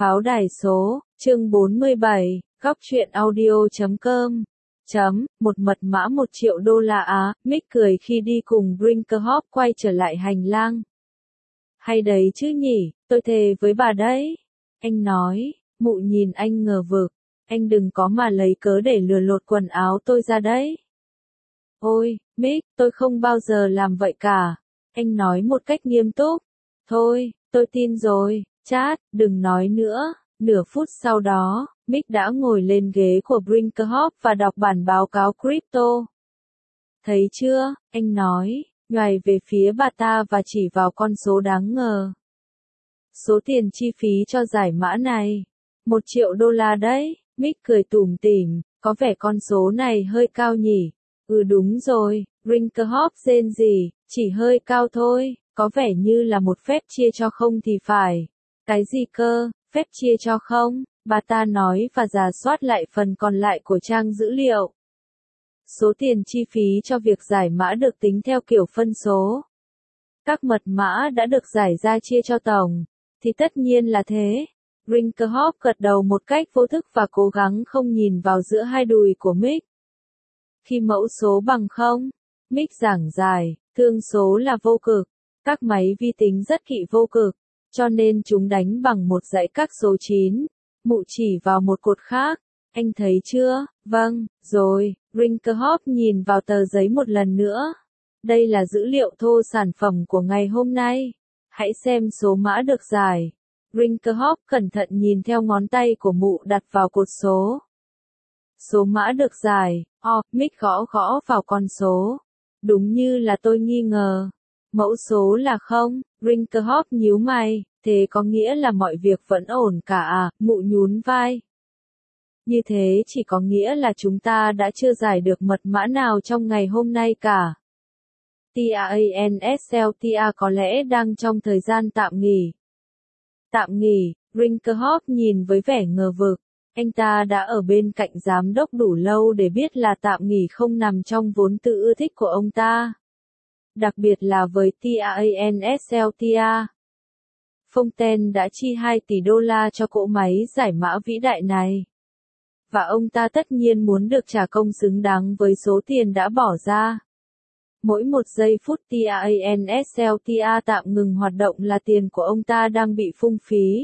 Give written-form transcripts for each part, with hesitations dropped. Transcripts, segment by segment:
Pháo đài số, chương 47, góc truyện audio.com. Một mật mã $1 triệu á, Mick cười khi đi cùng Brinkerhoff quay trở lại hành lang. Hay đấy chứ nhỉ, tôi thề với bà đấy. Anh nói, mụ nhìn anh ngờ vực, anh đừng có mà lấy cớ để lừa lột quần áo tôi ra đấy. Ôi, Mick, tôi không bao giờ làm vậy cả. Anh nói một cách nghiêm túc. Thôi, tôi tin rồi, Chad, đừng nói nữa. Nửa phút sau đó, Mick đã ngồi lên ghế của Brinkerhoff và đọc bản báo cáo crypto. Thấy chưa, anh nói, nhoài về phía bà ta và chỉ vào con số đáng ngờ. Số tiền chi phí cho giải mã này, $1 triệu đấy, Mick cười tủm tỉm, có vẻ con số này hơi cao nhỉ. Đúng rồi, Brinkerhoff rên rỉ, chỉ hơi cao thôi, có vẻ như là một phép chia cho không thì phải. Cái gì cơ, phép chia cho không? Bà ta nói và rà soát lại phần còn lại của trang dữ liệu. Số tiền chi phí cho việc giải mã được tính theo kiểu phân số. Các mật mã đã được giải ra chia cho tổng. Thì tất nhiên là thế. Brinkerhoff gật đầu một cách vô thức và cố gắng không nhìn vào giữa hai đùi của Mick. Khi mẫu số bằng 0, Mick giảng giải, thương số là vô cực. Các máy vi tính rất kỵ vô cực, cho nên chúng đánh bằng một dãy các số 9. Mụ chỉ vào một cột khác. Anh thấy chưa? Vâng, rồi. Brinkerhoff nhìn vào tờ giấy một lần nữa. Đây là dữ liệu thô sản phẩm của ngày hôm nay. Hãy xem số mã được giải. Brinkerhoff cẩn thận nhìn theo ngón tay của mụ đặt vào cột số. Số mã được giải. Mick gõ vào con số. Đúng như là tôi nghi ngờ. Mẫu số là 0, Brinkerhoff nhíu mày, thế có nghĩa là mọi việc vẫn ổn cả à, mụ nhún vai. Như thế chỉ có nghĩa là chúng ta đã chưa giải được mật mã nào trong ngày hôm nay cả. TANSLTA có lẽ đang trong thời gian tạm nghỉ. Tạm nghỉ, Brinkerhoff nhìn với vẻ ngờ vực. Anh ta đã ở bên cạnh giám đốc đủ lâu để biết là tạm nghỉ không nằm trong vốn tự ưa thích của ông ta. Đặc biệt là với TANSLTA. Fontaine đã chi $2 tỷ cho cỗ máy giải mã vĩ đại này. Và ông ta tất nhiên muốn được trả công xứng đáng với số tiền đã bỏ ra. Mỗi một giây phút TANSLTA tạm ngừng hoạt động là tiền của ông ta đang bị phung phí.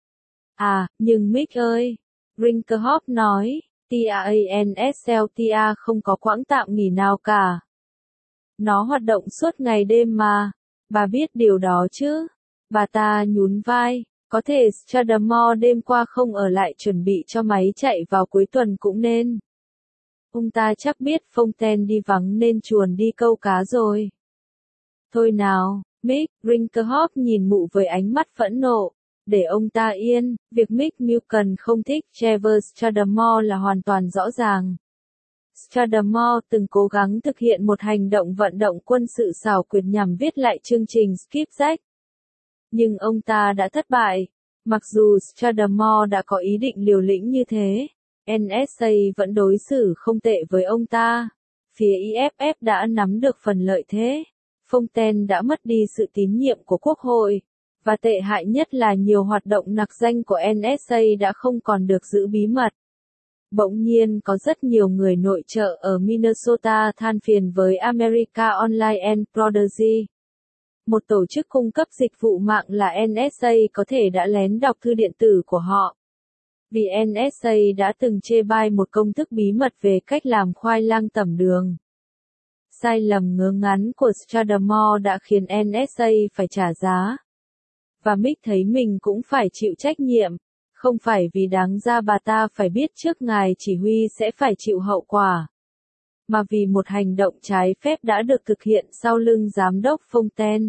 Nhưng Mick ơi, Brinkerhoff nói, TANSLTA không có quãng tạm nghỉ nào cả. Nó hoạt động suốt ngày đêm mà. Bà biết điều đó chứ? Bà ta nhún vai. Có thể Stradamore đêm qua không ở lại chuẩn bị cho máy chạy vào cuối tuần cũng nên. Ông ta chắc biết Fontaine đi vắng nên chuồn đi câu cá rồi. Thôi nào, Mick, Brinkerhoff nhìn mụ với ánh mắt phẫn nộ. Để ông ta yên, việc Mick Mulcan không thích Trevor Stradamore là hoàn toàn rõ ràng. Stradamore từng cố gắng thực hiện một hành động vận động quân sự xảo quyệt nhằm viết lại chương trình Skipjack. Nhưng ông ta đã thất bại. Mặc dù Stradamore đã có ý định liều lĩnh như thế, NSA vẫn đối xử không tệ với ông ta. Phía EFF đã nắm được phần lợi thế. Fontaine đã mất đi sự tín nhiệm của Quốc hội. Và tệ hại nhất là nhiều hoạt động nặc danh của NSA đã không còn được giữ bí mật. Bỗng nhiên có rất nhiều người nội trợ ở Minnesota than phiền với America Online and Prodigy. Một tổ chức cung cấp dịch vụ mạng là NSA có thể đã lén đọc thư điện tử của họ. Vì NSA đã từng chê bai một công thức bí mật về cách làm khoai lang tẩm đường. Sai lầm ngớ ngắn của Stradamore đã khiến NSA phải trả giá. Và Mick thấy mình cũng phải chịu trách nhiệm. Không phải vì đáng ra bà ta phải biết trước ngài chỉ huy sẽ phải chịu hậu quả. Mà vì một hành động trái phép đã được thực hiện sau lưng giám đốc Fontaine.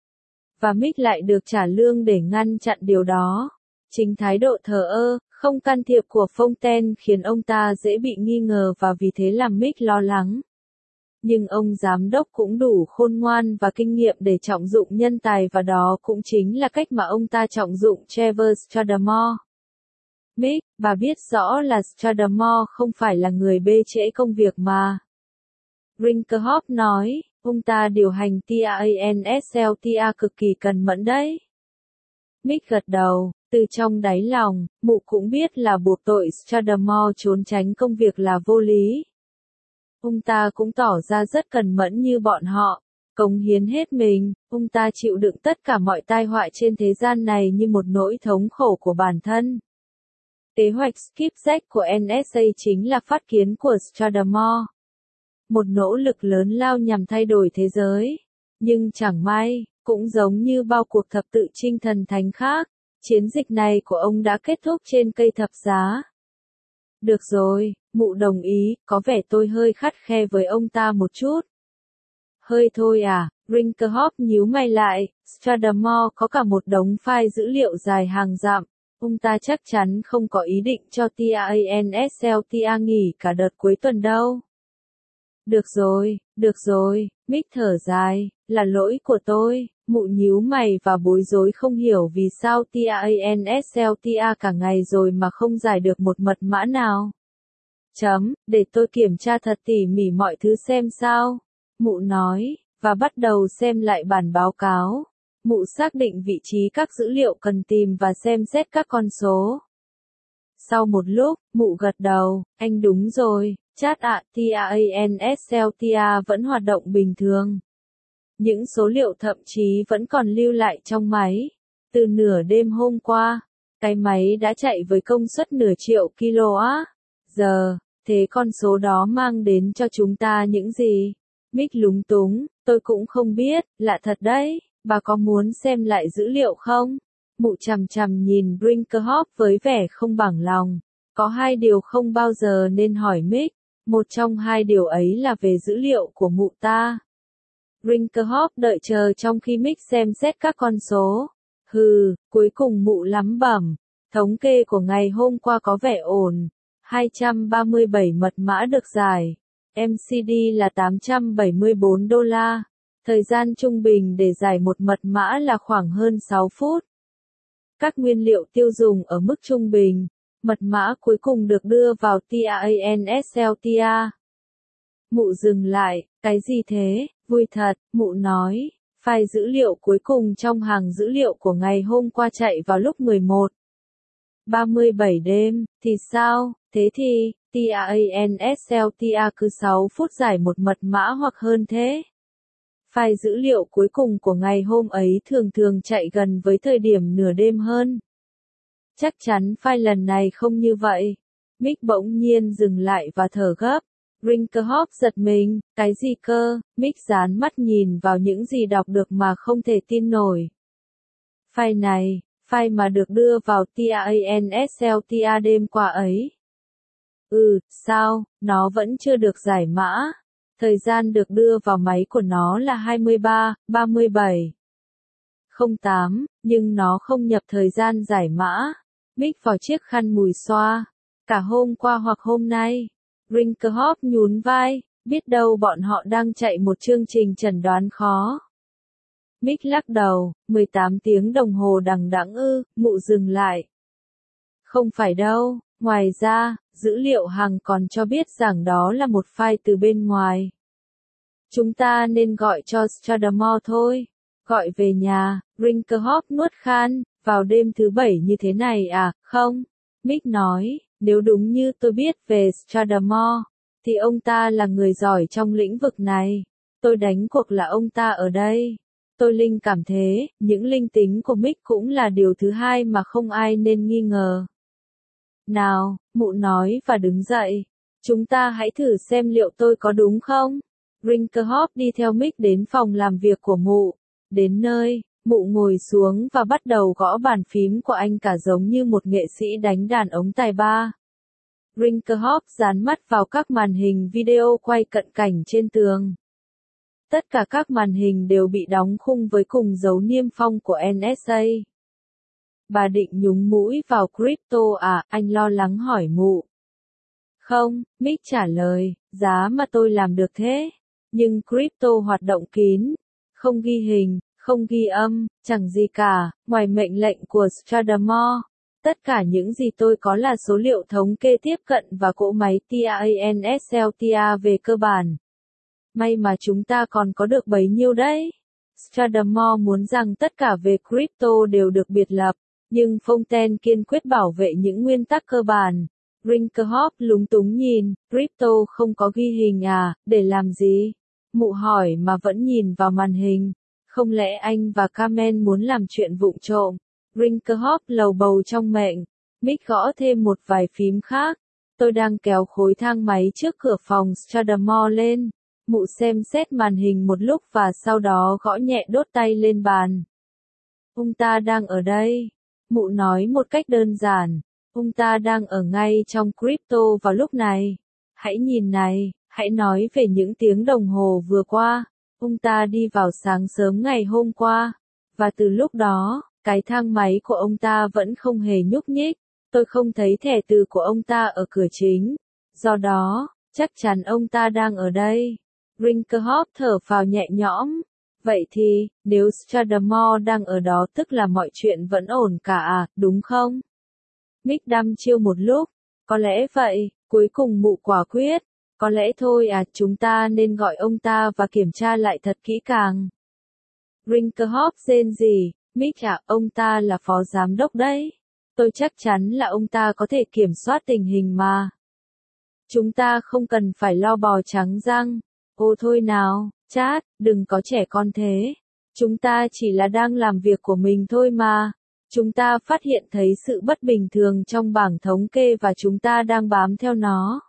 Và Mick lại được trả lương để ngăn chặn điều đó. Chính thái độ thờ ơ, không can thiệp của Fontaine khiến ông ta dễ bị nghi ngờ và vì thế làm Mick lo lắng. Nhưng ông giám đốc cũng đủ khôn ngoan và kinh nghiệm để trọng dụng nhân tài và đó cũng chính là cách mà ông ta trọng dụng Trevor Stradamore. Mick, bà biết rõ là Stradamore không phải là người bê trễ công việc mà. Brinkerhoff nói, ông ta điều hành TANSLTA cực kỳ cẩn mẫn đấy. Mick gật đầu, Từ trong đáy lòng, mụ cũng biết là buộc tội Stradamore trốn tránh công việc là vô lý. Ông ta cũng tỏ ra rất cần mẫn như bọn họ, cống hiến hết mình, ông ta chịu đựng tất cả mọi tai họa trên thế gian này như một nỗi thống khổ của bản thân. Kế hoạch Skipjack của NSA chính là phát kiến của Stradamore. Một nỗ lực lớn lao nhằm thay đổi thế giới. Nhưng chẳng may, cũng giống như bao cuộc thập tự chinh thần thánh khác, chiến dịch này của ông đã kết thúc trên cây thập giá. Được rồi, mụ đồng ý, có vẻ tôi hơi khắt khe với ông ta một chút. Hơi thôi à, Brinkerhoff nhíu mày lại, Stradamore có cả một đống file dữ liệu dài hàng dặm. Ông ta chắc chắn không có ý định cho TANSLTA nghỉ cả đợt cuối tuần đâu. Được rồi, Mick thở dài, là lỗi của tôi, mụ nhíu mày và bối rối không hiểu vì sao TANSLTA cả ngày rồi mà không giải được một mật mã nào. Để tôi kiểm tra thật tỉ mỉ mọi thứ xem sao, mụ nói, và bắt đầu xem lại bản báo cáo. Mụ xác định vị trí các dữ liệu cần tìm và xem xét các con số. Sau một lúc, mụ gật đầu, anh đúng rồi, chat ạ, TANSLTA vẫn hoạt động bình thường. Những số liệu thậm chí vẫn còn lưu lại trong máy. Từ nửa đêm hôm qua, cái máy đã chạy với công suất nửa triệu kWh. Thế con số đó mang đến cho chúng ta những gì? Mick lúng túng, tôi cũng không biết, lạ thật đấy. Bà có muốn xem lại dữ liệu không? Mụ chằm chằm nhìn Brinkerhoff với vẻ không bằng lòng. Có hai điều không bao giờ nên hỏi Mick. Một trong hai điều ấy là về dữ liệu của mụ ta. Brinkerhoff đợi chờ trong khi Mick xem xét các con số. Cuối cùng mụ lắm bẩm. Thống kê của ngày hôm qua có vẻ ổn. 237 mật mã được giải. MCD là $874. Thời gian trung bình để giải một mật mã là khoảng hơn 6 phút. Các nguyên liệu tiêu dùng ở mức trung bình. Mật mã cuối cùng được đưa vào TANSLTA. Mụ dừng lại, cái gì thế, vui thật, mụ nói. File dữ liệu cuối cùng trong hàng dữ liệu của ngày hôm qua chạy vào lúc 11:37 đêm, thì sao, thế thì, TANSLTA cứ 6 phút giải một mật mã hoặc hơn thế. File dữ liệu cuối cùng của ngày hôm ấy thường thường chạy gần với thời điểm nửa đêm hơn. Chắc chắn file lần này không như vậy. Mick bỗng nhiên dừng lại và thở gấp. Brinkerhoff giật mình, cái gì cơ? Mick dán mắt nhìn vào những gì đọc được mà không thể tin nổi. File này, file mà được đưa vào TANSLTA đêm qua ấy. Sao, nó vẫn chưa được giải mã. Thời gian được đưa vào máy của nó là 23:37:08, nhưng nó không nhập thời gian giải mã. Mick vào chiếc khăn mùi xoa. Cả hôm qua hoặc hôm nay. Brinkerhoff nhún vai, biết đâu bọn họ đang chạy một chương trình chẩn đoán khó. Mick lắc đầu, 18 tiếng đồng hồ đằng đẵng mụ dừng lại. Không phải đâu, ngoài ra, dữ liệu hàng còn cho biết rằng đó là một file từ bên ngoài. Chúng ta nên gọi cho Stradamore thôi. Gọi về nhà, Brinkerhoff nuốt khan, vào đêm thứ Bảy như thế này à, không? Mick nói, nếu đúng như tôi biết về Stradamore, thì ông ta là người giỏi trong lĩnh vực này. Tôi đánh cuộc là ông ta ở đây. Tôi linh cảm thế, những linh tính của Mick cũng là điều thứ hai mà không ai nên nghi ngờ. Nào, mụ nói và đứng dậy. Chúng ta hãy thử xem liệu tôi có đúng không? Brinkerhoff đi theo Mick đến phòng làm việc của mụ. Đến nơi, mụ ngồi xuống và bắt đầu gõ bàn phím của anh cả giống như một nghệ sĩ đánh đàn ống tài ba. Brinkerhoff dán mắt vào các màn hình video quay cận cảnh trên tường. Tất cả các màn hình đều bị đóng khung với cùng dấu niêm phong của NSA. Bà định nhúng mũi vào crypto à, anh lo lắng hỏi mụ. Không, Mick trả lời, giá mà tôi làm được thế. Nhưng crypto hoạt động kín, không ghi hình, không ghi âm, chẳng gì cả, ngoài mệnh lệnh của Stradamore. Tất cả những gì tôi có là số liệu thống kê tiếp cận và cỗ máy TANSLTA về cơ bản. May mà chúng ta còn có được bấy nhiêu đấy. Stradamore muốn rằng tất cả về crypto đều được biệt lập. Nhưng Fontaine kiên quyết bảo vệ những nguyên tắc cơ bản. Brinkerhoff lúng túng nhìn, crypto không có ghi hình à, để làm gì? Mụ hỏi mà vẫn nhìn vào màn hình. Không lẽ anh và Carmen muốn làm chuyện vụng trộm? Brinkerhoff lầu bầu trong miệng. Mick gõ thêm một vài phím khác. Tôi đang kéo khối thang máy trước cửa phòng Stradamore lên. Mụ xem xét màn hình một lúc và sau đó gõ nhẹ đốt tay lên bàn. Ông ta đang ở đây. Mụ nói một cách đơn giản. Ông ta đang ở ngay trong crypto vào lúc này. Hãy nhìn này, hãy nói về những tiếng đồng hồ vừa qua. Ông ta đi vào sáng sớm ngày hôm qua. Và từ lúc đó, cái thang máy của ông ta vẫn không hề nhúc nhích. Tôi không thấy thẻ từ của ông ta ở cửa chính. Do đó, chắc chắn ông ta đang ở đây. Brinkerhoff thở phào nhẹ nhõm. Vậy thì, nếu Stradamore đang ở đó tức là mọi chuyện vẫn ổn cả à, đúng không? Mick đăm chiêu một lúc. Có lẽ vậy, cuối cùng mụ quả quyết. Có lẽ thôi à, chúng ta nên gọi ông ta và kiểm tra lại thật kỹ càng. Brinkerhoff rên rỉ, Mick à, ông ta là phó giám đốc đấy. Tôi chắc chắn là ông ta có thể kiểm soát tình hình mà. Chúng ta không cần phải lo bò trắng răng. Ô thôi nào, Chad, đừng có trẻ con thế. Chúng ta chỉ là đang làm việc của mình thôi mà. Chúng ta phát hiện thấy sự bất bình thường trong bảng thống kê và chúng ta đang bám theo nó.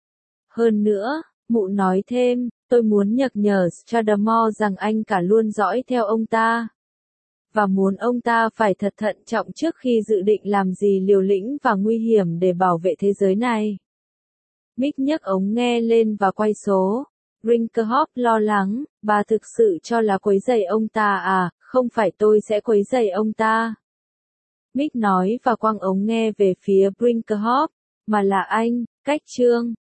Hơn nữa, mụ nói thêm, tôi muốn nhắc nhở Stradamore rằng anh cả luôn dõi theo ông ta. Và muốn ông ta phải thật thận trọng trước khi dự định làm gì liều lĩnh và nguy hiểm để bảo vệ thế giới này. Mick nhấc ống nghe lên và quay số. Brinkerhoff lo lắng, bà thực sự cho là quấy rầy ông ta à, không phải tôi sẽ quấy rầy ông ta. Mick nói và quăng ống nghe về phía Brinkerhoff, mà là anh, cách trương.